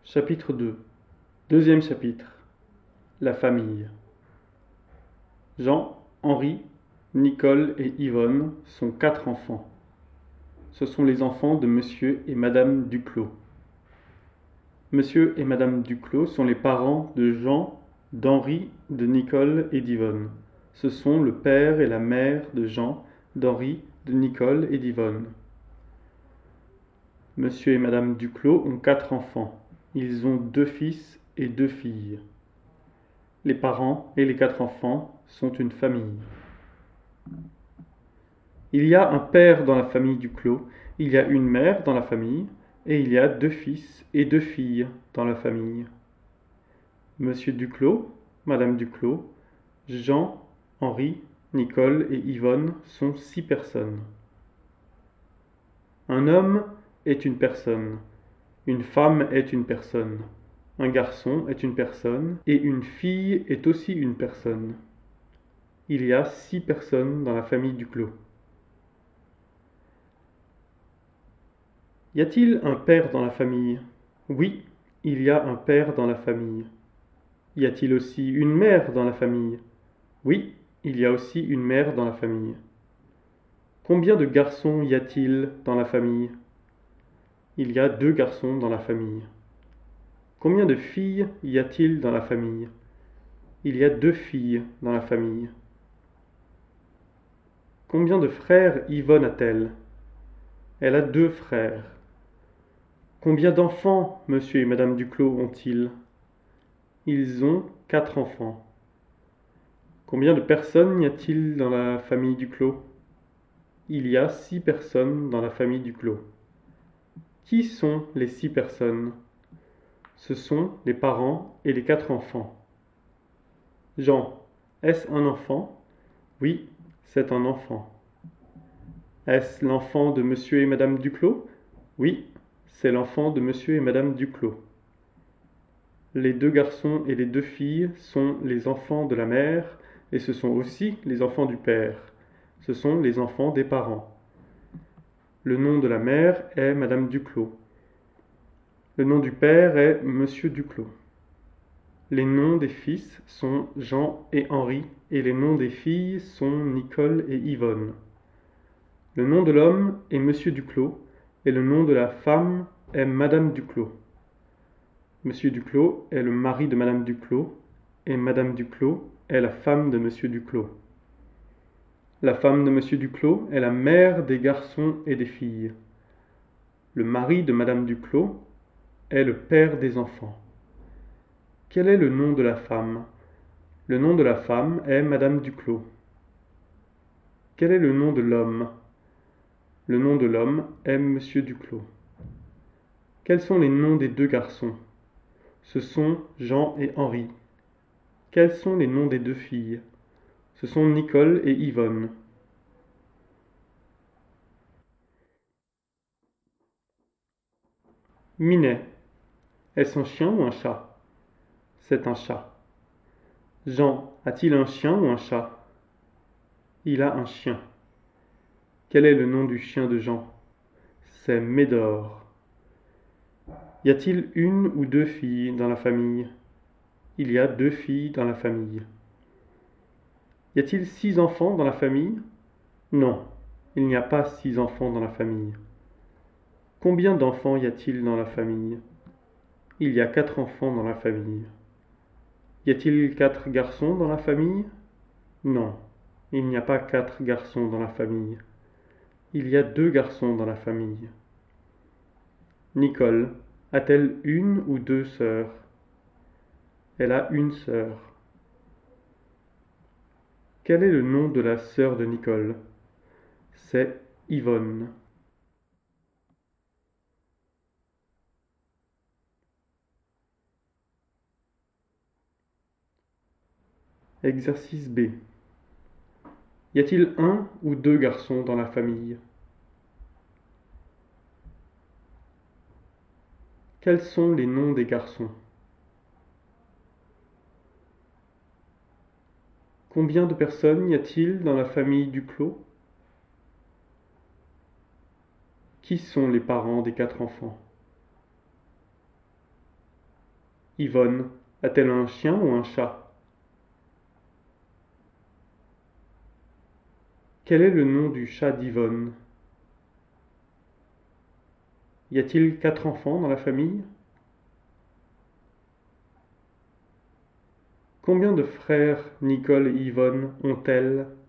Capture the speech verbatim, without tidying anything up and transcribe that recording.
Chapitre deux. Deuxième chapitre. La famille. Jean, Henri, Nicole et Yvonne sont quatre enfants. Ce sont les enfants de Monsieur et Madame Duclos. Monsieur et Madame Duclos sont les parents de Jean, d'Henri, de Nicole et d'Yvonne. Ce sont le père et la mère de Jean, d'Henri, de Nicole et d'Yvonne. Monsieur et Madame Duclos ont quatre enfants. Ils ont deux fils et deux filles. Les parents et les quatre enfants sont une famille. Il y a un père dans la famille Duclos, il y a une mère dans la famille, et il y a deux fils et deux filles dans la famille. Monsieur Duclos, Madame Duclos, Jean, Henri, Nicole et Yvonne sont six personnes. Un homme est une personne, une femme est une personne, un garçon est une personne, et une fille est aussi une personne. Il y a six personnes dans la famille Duclos. Y a-t-il un père dans la famille? Oui, il y a un père dans la famille. Y a-t-il aussi une mère dans la famille? Oui, il y a aussi une mère dans la famille. Combien de garçons y a-t-il dans la famille? Il y a deux garçons dans la famille. Combien de filles y a-t-il dans la famille? Il y a deux filles dans la famille. Combien de frères Yvonne a-t-elle? Elle a deux frères. Combien d'enfants Monsieur et Madame Duclos ont-ils? Ils ont quatre enfants. Combien de personnes y a-t-il dans la famille Duclos? Il y a six personnes dans la famille Duclos. Qui sont les six personnes? Ce sont les parents et les quatre enfants. Jean, est-ce un enfant? Oui, c'est un enfant. Est-ce l'enfant de Monsieur et Madame Duclos? Oui, c'est l'enfant de Monsieur et Madame Duclos. Les deux garçons et les deux filles sont les enfants de la mère et ce sont aussi les enfants du père. Ce sont les enfants des parents. Le nom de la mère est Madame Duclos. Le nom du père est Monsieur Duclos. Les noms des fils sont Jean et Henri et les noms des filles sont Nicole et Yvonne. Le nom de l'homme est Monsieur Duclos et le nom de la femme est Madame Duclos. Monsieur Duclos est le mari de Madame Duclos et Madame Duclos est la femme de Monsieur Duclos. La femme de Monsieur Duclos est la mère des garçons et des filles. Le mari de Madame Duclos est le père des enfants. Quel est le nom de la femme? Le nom de la femme est Madame Duclos. Quel est le nom de l'homme? Le nom de l'homme est Monsieur Duclos. Quels sont les noms des deux garçons? Ce sont Jean et Henri. Quels sont les noms des deux filles? Ce sont Nicole et Yvonne. Minet. Est-ce un chien ou un chat? C'est un chat. Jean a-t-il un chien ou un chat? Il a un chien. Quel est le nom du chien de Jean? C'est Médor. Y a-t-il une ou deux filles dans la famille? Il y a deux filles dans la famille. Y a-t-il six enfants dans la famille? Non, il n'y a pas six enfants dans la famille. Combien d'enfants y a-t-il dans la famille? Il y a quatre enfants dans la famille. Y a-t-il quatre garçons dans la famille? Non, il n'y a pas quatre garçons dans la famille. Il y a deux garçons dans la famille. Nicole a-t-elle une ou deux sœurs? Elle a une sœur. Quel est le nom de la sœur de Nicole? C'est Yvonne. Exercice B. Y a-t-il un ou deux garçons dans la famille? Quels sont les noms des garçons? Combien de personnes y a-t-il dans la famille Duclos? Qui sont les parents des quatre enfants? Yvonne a-t-elle un chien ou un chat? Quel est le nom du chat d'Yvonne? Y a-t-il quatre enfants dans la famille? Combien de frères Nicole et Yvonne ont-elles?